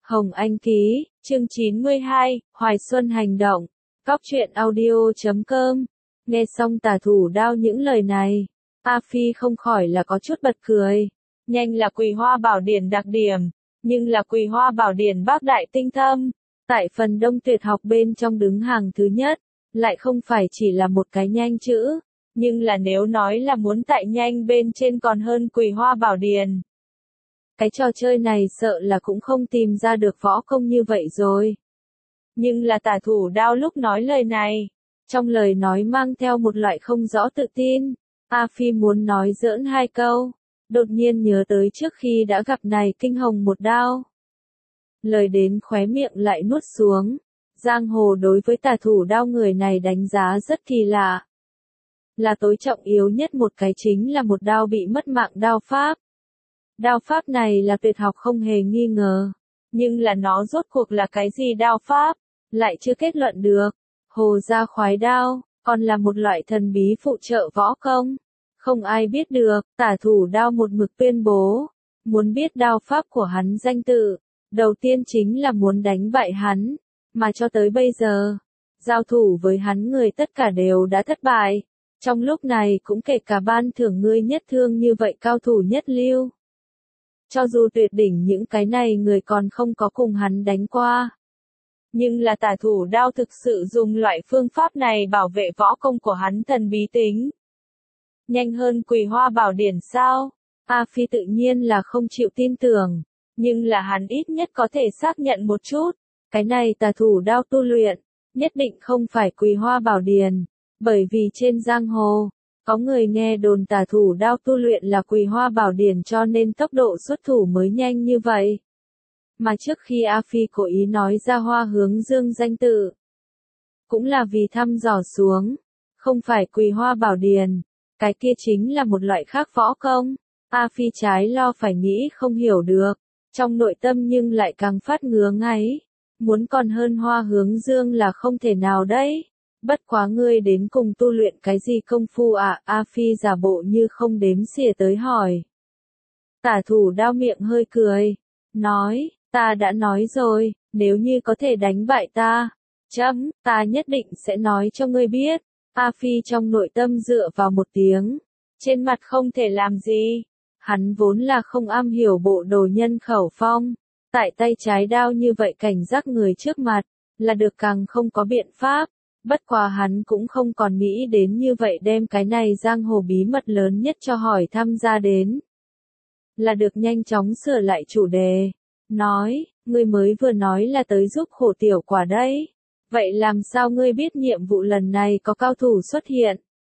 Hồng Anh ký, chương 92, Hoài Xuân hành động. Cóc truyện audio.com. Nghe xong Tả Thủ Đao những lời này, A Phi không khỏi là có chút bật cười. Nhanh là Quỳ Hoa Bảo Điển đặc điểm, nhưng là Quỳ Hoa Bảo Điển bác đại tinh thâm. Tại phần đông tuyệt học bên trong đứng hàng thứ nhất, lại không phải chỉ là một cái nhanh chữ, nhưng là nếu nói là muốn tại nhanh bên trên còn hơn Quỳ Hoa Bảo Điển. Cái trò chơi này sợ là cũng không tìm ra được võ công như vậy rồi. Nhưng là Tả Thủ Đao lúc nói lời này, trong lời nói mang theo một loại không rõ tự tin. A Phi muốn nói giỡn hai câu, đột nhiên nhớ tới trước khi đã gặp này kinh hồng một đao. Lời đến khóe miệng lại nuốt xuống. Giang hồ đối với Tả Thủ Đao người này đánh giá rất kỳ lạ. Là tối trọng yếu nhất một cái chính là một đao bị mất mạng đao pháp. Đao pháp này là tuyệt học không hề nghi ngờ. Nhưng là nó rốt cuộc là cái gì đao pháp, lại chưa kết luận được. Hồ gia khoái đao, còn là một loại thần bí phụ trợ võ công. Không ai biết được, Tả Thủ Đao một mực tuyên bố. Muốn biết đao pháp của hắn danh tự, đầu tiên chính là muốn đánh bại hắn. Mà cho tới bây giờ, giao thủ với hắn người tất cả đều đã thất bại. Trong lúc này cũng kể cả ban thưởng ngươi nhất thương như vậy cao thủ nhất lưu. Cho dù tuyệt đỉnh những cái này người còn không có cùng hắn đánh qua. Nhưng là Tả Thủ Đao thực sự dùng loại phương pháp này bảo vệ võ công của hắn thần bí tính. Nhanh hơn Quỳ Hoa Bảo Điển sao? A Phi tự nhiên là không chịu tin tưởng. Nhưng là hắn ít nhất có thể xác nhận một chút. Cái này Tả Thủ Đao tu luyện, nhất định không phải Quỳ Hoa Bảo Điển. Bởi vì trên giang hồ, có người nghe đồn Tả Thủ Đao tu luyện là Quỳ Hoa Bảo Điển cho nên tốc độ xuất thủ mới nhanh như vậy. Mà trước khi A Phi cố ý nói ra Hoa Hướng Dương danh tự, cũng là vì thăm dò xuống, không phải Quỳ Hoa Bảo Điển, cái kia chính là một loại khác võ công. A Phi trái lo phải nghĩ không hiểu được, trong nội tâm nhưng lại càng phát ngứa ngáy, muốn còn hơn Hoa Hướng Dương là không thể nào đấy. Bất quá ngươi đến cùng tu luyện cái gì công phu ạ? A Phi giả bộ như không đếm xỉa tới hỏi. Tả Thủ Đao miệng hơi cười, nói, ta đã nói rồi, nếu như có thể đánh bại ta, ta nhất định sẽ nói cho ngươi biết. A Phi trong nội tâm dựa vào một tiếng, trên mặt không thể làm gì. Hắn vốn là không am hiểu bộ đồ nhân khẩu phong, tại tay trái đao như vậy cảnh giác người trước mặt, là được càng không có biện pháp. Bất quá hắn cũng không còn nghĩ đến như vậy đem cái này giang hồ bí mật lớn nhất cho hỏi thăm ra đến. Là được nhanh chóng sửa lại chủ đề. Nói, ngươi mới vừa nói là tới giúp Khổ Tiểu Quả đấy. Vậy làm sao ngươi biết nhiệm vụ lần này có cao thủ xuất hiện?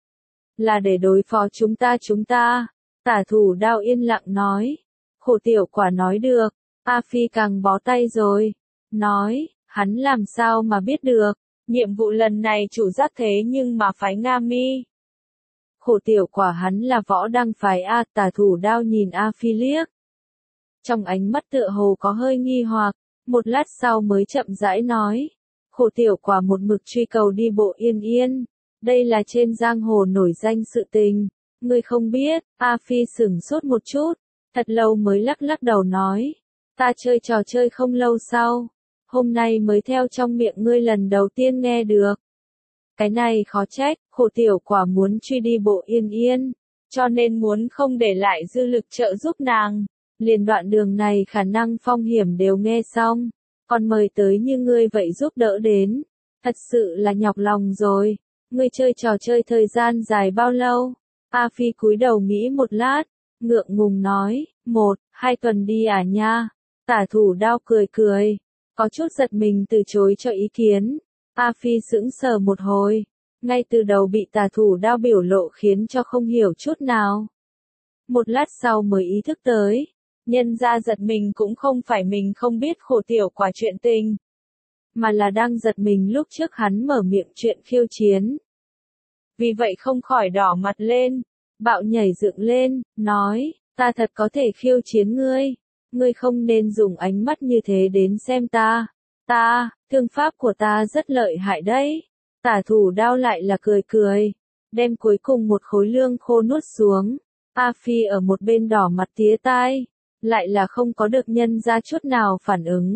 Là để đối phó chúng ta. Tả Thủ Đao yên lặng nói. Khổ Tiểu Quả nói được. A Phi càng bó tay rồi. Nói, hắn làm sao mà biết được? Nhiệm vụ lần này chủ giác thế nhưng mà phái Nga Mi. Khổ Tiểu Quả hắn là võ đăng phái A. Tả Thủ Đao nhìn A Phi liếc. Trong ánh mắt tựa hồ có hơi nghi hoặc, một lát sau mới chậm rãi nói. Khổ Tiểu Quả một mực truy cầu đi bộ yên yên. Đây là trên giang hồ nổi danh sự tình. Ngươi không biết. A Phi sửng sốt một chút, thật lâu mới lắc đầu nói. Ta chơi trò chơi không lâu sau. Hôm nay mới theo trong miệng ngươi lần đầu tiên nghe được. Cái này khó trách, Khổ Tiểu Quả muốn truy đi bộ yên yên, cho nên muốn không để lại dư lực trợ giúp nàng. Liền đoạn đường này khả năng phong hiểm đều nghe xong, còn mời tới như ngươi vậy giúp đỡ đến. Thật sự là nhọc lòng rồi. Ngươi chơi trò chơi thời gian dài bao lâu? A Phi cúi đầu nghĩ một lát, ngượng ngùng nói, 1-2 tuần đi à nha. Tả Thủ Đao cười. Có chút giật mình từ chối cho ý kiến. A Phi sững sờ một hồi, ngay từ đầu bị Tả Thủ Đao biểu lộ khiến cho không hiểu chút nào. Một lát sau mới ý thức tới, nhân ra giật mình cũng không phải mình không biết Khổ Tiểu Quả chuyện tình, mà là đang giật mình lúc trước hắn mở miệng chuyện khiêu chiến. Vì vậy không khỏi đỏ mặt lên, bạo nhảy dựng lên, nói, ta thật có thể khiêu chiến ngươi. Ngươi không nên dùng ánh mắt như thế đến xem ta. Thương pháp của ta rất lợi hại đấy. Tả Thủ Đao lại là cười, đem cuối cùng một khối lương khô nuốt xuống. A Phi ở một bên đỏ mặt tía tai, lại là không có được nhân ra chút nào phản ứng.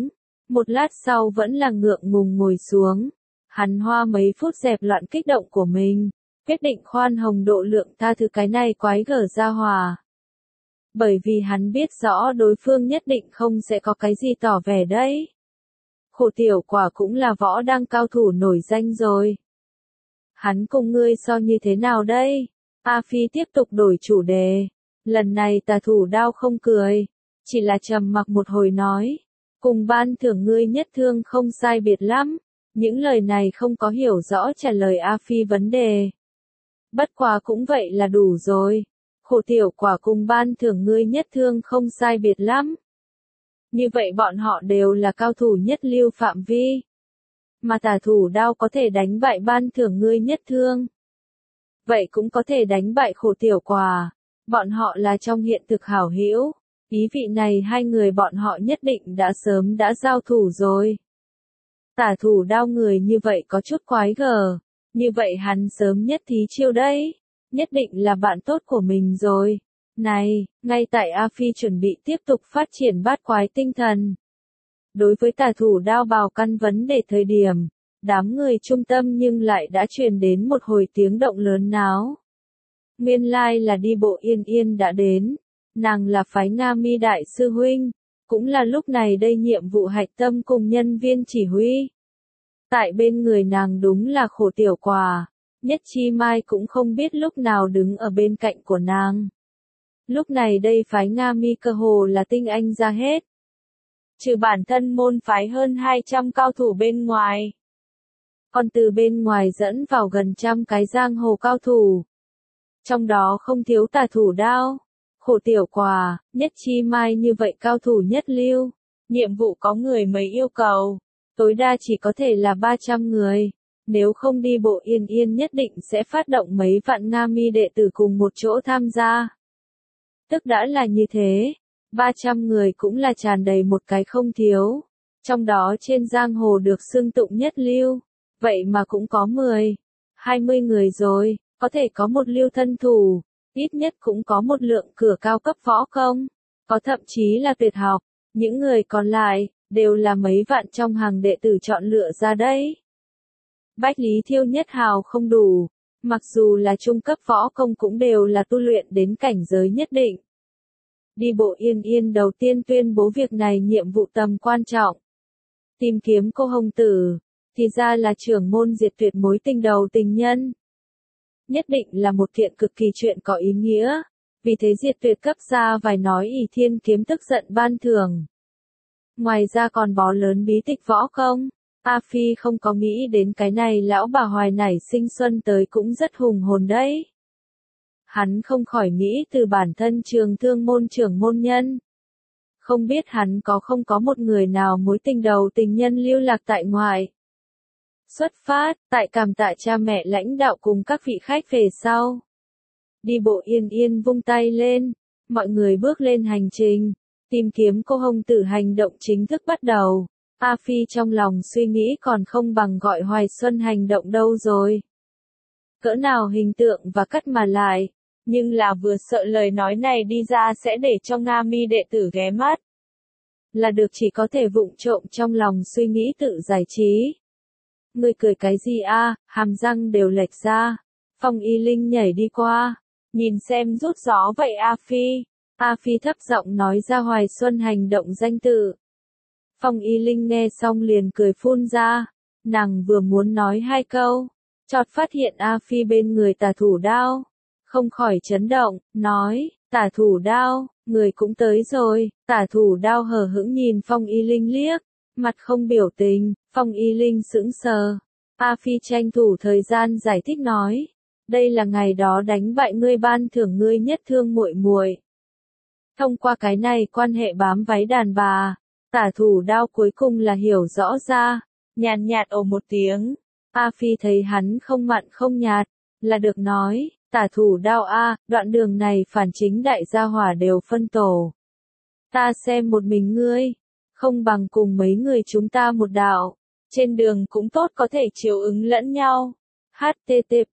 Một lát sau vẫn là ngượng ngùng ngồi xuống. Hắn hoa mấy phút dẹp loạn kích động của mình, quyết định khoan hồng độ lượng tha thứ cái này quái gở ra hòa. Bởi vì hắn biết rõ đối phương nhất định không sẽ có cái gì tỏ vẻ đấy. Khổ tiểu quả cũng là võ đang cao thủ nổi danh rồi. Hắn cùng ngươi so như thế nào đây? A Phi tiếp tục đổi chủ đề. Lần này Tà Thủ Đao không cười, chỉ là trầm mặc một hồi nói. Cùng ban thưởng ngươi nhất thương không sai biệt lắm. Những lời này không có hiểu rõ trả lời A Phi vấn đề. Bất quá cũng vậy là đủ rồi. Khổ tiểu quả cùng ban thưởng ngươi nhất thương không sai biệt lắm. Như vậy bọn họ đều là cao thủ nhất lưu phạm vi. Mà Tà Thủ Đao có thể đánh bại ban thưởng ngươi nhất thương. Vậy cũng có thể đánh bại khổ tiểu quả. Bọn họ là trong hiện thực hảo hữu. Ý vị này hai người bọn họ nhất định đã sớm đã giao thủ rồi. Tà Thủ Đao người như vậy có chút quái gở. Như vậy hắn sớm nhất thí chiêu đấy. Nhất định là bạn tốt của mình rồi. Này, ngay tại A Phi chuẩn bị tiếp tục phát triển bát quái tinh thần. Đối với Tà Thủ Đao bào căn vấn đề thời điểm, đám người trung tâm nhưng lại đã truyền đến một hồi tiếng động lớn náo. Nguyên lai là đi bộ Yên Yên đã đến, nàng là phái Nga Mi đại sư huynh, cũng là lúc này đây nhiệm vụ hạch tâm cùng nhân viên chỉ huy. Tại bên người nàng đúng là khổ tiểu quả, Nhất Chi Mai cũng không biết lúc nào đứng ở bên cạnh của nàng. Lúc này đây phái Nga Mi cơ hồ là tinh anh ra hết. Trừ bản thân môn phái hơn 200 cao thủ bên ngoài. Còn từ bên ngoài dẫn vào gần trăm cái giang hồ cao thủ. Trong đó không thiếu Tà Thủ Đao, khổ tiểu quả, Nhất Chi Mai như vậy cao thủ nhất lưu. Nhiệm vụ có người mấy yêu cầu, tối đa chỉ có thể là 300 người. Nếu không đi bộ Yên Yên nhất định sẽ phát động mấy vạn Nga Mi đệ tử cùng một chỗ tham gia. Tức đã là như thế, 300 người cũng là tràn đầy một cái không thiếu. Trong đó trên giang hồ được xưng tụng nhất lưu, vậy mà cũng có 10, 20 người rồi, có thể có một lưu thân thủ, ít nhất cũng có một lượng cửa cao cấp võ công, có thậm chí là tuyệt học. Những người còn lại, đều là mấy vạn trong hàng đệ tử chọn lựa ra đấy. Bách Lý Thiêu nhất hào không đủ, mặc dù là trung cấp võ công cũng đều là tu luyện đến cảnh giới nhất định. Đi bộ Yên Yên đầu tiên tuyên bố việc này nhiệm vụ tầm quan trọng. Tìm kiếm cô hồng tử, thì ra là trưởng môn diệt tuyệt mối tình đầu tình nhân. Nhất định là một kiện cực kỳ chuyện có ý nghĩa, vì thế diệt tuyệt cấp ra vài nói ỷ thiên kiếm tức giận ban thưởng. Ngoài ra còn bó lớn bí tịch võ công. A Phi không có nghĩ đến cái này lão bà hoài nảy sinh xuân tới cũng rất hùng hồn đấy. Hắn không khỏi nghĩ từ bản thân trường thương môn trưởng môn nhân. Không biết hắn có không có một người nào mối tình đầu tình nhân lưu lạc tại ngoại. Xuất phát, tại cảm tạ cha mẹ lãnh đạo cùng các vị khách về sau. Đi bộ Yên Yên vung tay lên, mọi người bước lên hành trình, tìm kiếm cô hồng tử hành động chính thức bắt đầu. A Phi trong lòng suy nghĩ còn không bằng gọi Hoài Xuân hành động đâu rồi. Cỡ nào hình tượng và cắt mà lại, nhưng là vừa sợ lời nói này đi ra sẽ để cho Nga Mi đệ tử ghé mắt. Là được chỉ có thể vụng trộm trong lòng suy nghĩ tự giải trí. Ngươi cười cái gì a? Hàm răng đều lệch ra. Phong Y Linh nhảy đi qua, nhìn xem rút gió vậy A Phi. A Phi thấp giọng nói ra Hoài Xuân hành động danh tự. Phong Y Linh nghe xong liền cười phun ra, nàng vừa muốn nói hai câu, chợt phát hiện A Phi bên người Tà Thủ Đao, không khỏi chấn động, nói, Tà Thủ Đao, người cũng tới rồi. Tà Thủ Đao hờ hững nhìn Phong Y Linh liếc, mặt không biểu tình. Phong Y Linh sững sờ. A Phi tranh thủ thời gian giải thích nói, đây là ngày đó đánh bại ngươi ban thưởng ngươi nhất thương muội muội. Thông qua cái này quan hệ bám váy đàn bà, Tà Thủ Đao cuối cùng là hiểu rõ ra, nhàn nhạt ồ một tiếng. A Phi thấy hắn không mặn không nhạt, là được nói, Tà Thủ Đao a, đoạn đường này phản chính đại gia hỏa đều phân tổ. Ta xem một mình ngươi, không bằng cùng mấy người chúng ta một đạo, trên đường cũng tốt có thể chiếu ứng lẫn nhau. http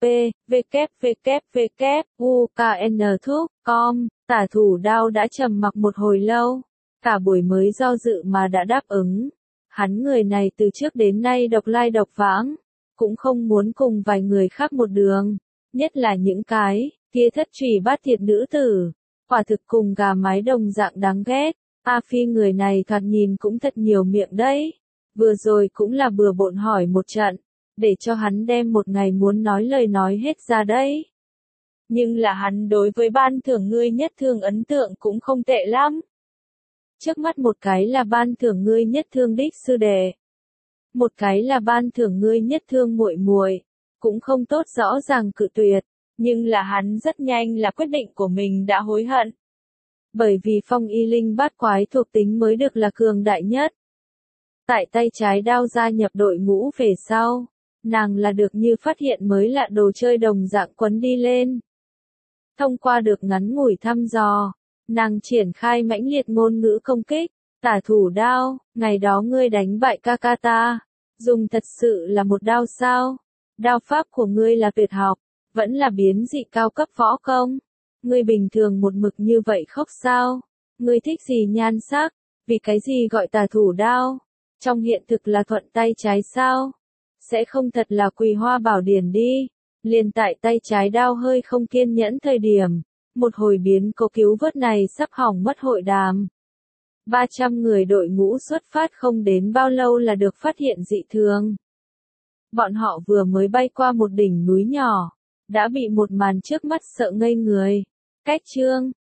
www.uknthuc.com Tà Thủ Đao đã trầm mặc một hồi lâu, cả buổi mới do dự mà đã đáp ứng. Hắn người này từ trước đến nay độc lai độc vãng, cũng không muốn cùng vài người khác một đường, nhất là những cái kia thất trì bát thiệt nữ tử, quả thực cùng gà mái đồng dạng đáng ghét. A Phi người này thoạt nhìn cũng thật nhiều miệng đấy, vừa rồi cũng là bừa bộn hỏi một trận, để cho hắn đem một ngày muốn nói lời nói hết ra đấy. Nhưng là hắn đối với ban thưởng ngươi nhất thương ấn tượng cũng không tệ lắm. Trước mắt một cái là ban thưởng ngươi nhất thương đích sư đệ, một cái là ban thưởng ngươi nhất thương muội muội, cũng không tốt rõ ràng cự tuyệt, nhưng là hắn rất nhanh là quyết định của mình đã hối hận. Bởi vì phong y linh bát quái thuộc tính mới được là cường đại nhất. Tại tay trái đao gia nhập đội ngũ về sau, nàng là được như phát hiện mới lạ đồ chơi đồng dạng quấn đi lên. Thông qua được ngắn ngủi thăm dò, nàng triển khai mãnh liệt ngôn ngữ công kích, tả thủ đao, ngày đó ngươi đánh bại ca ca ta, dùng thật sự là một đao sao? Đao pháp của ngươi là tuyệt học, vẫn là biến dị cao cấp võ công. Ngươi bình thường một mực như vậy khóc sao? Ngươi thích gì nhan sắc? Vì cái gì gọi tả thủ đao? Trong hiện thực là thuận tay trái sao? Sẽ không thật là Quỳ Hoa Bảo Điển đi. Liền tại tay trái đao hơi không kiên nhẫn thời điểm, một hồi biến cố cứu vớt này sắp hỏng mất hội đàm. 300 người đội ngũ xuất phát không đến bao lâu là được phát hiện dị thường. Bọn họ vừa mới bay qua một đỉnh núi nhỏ, đã bị một màn trước mắt sợ ngây người. Cách chương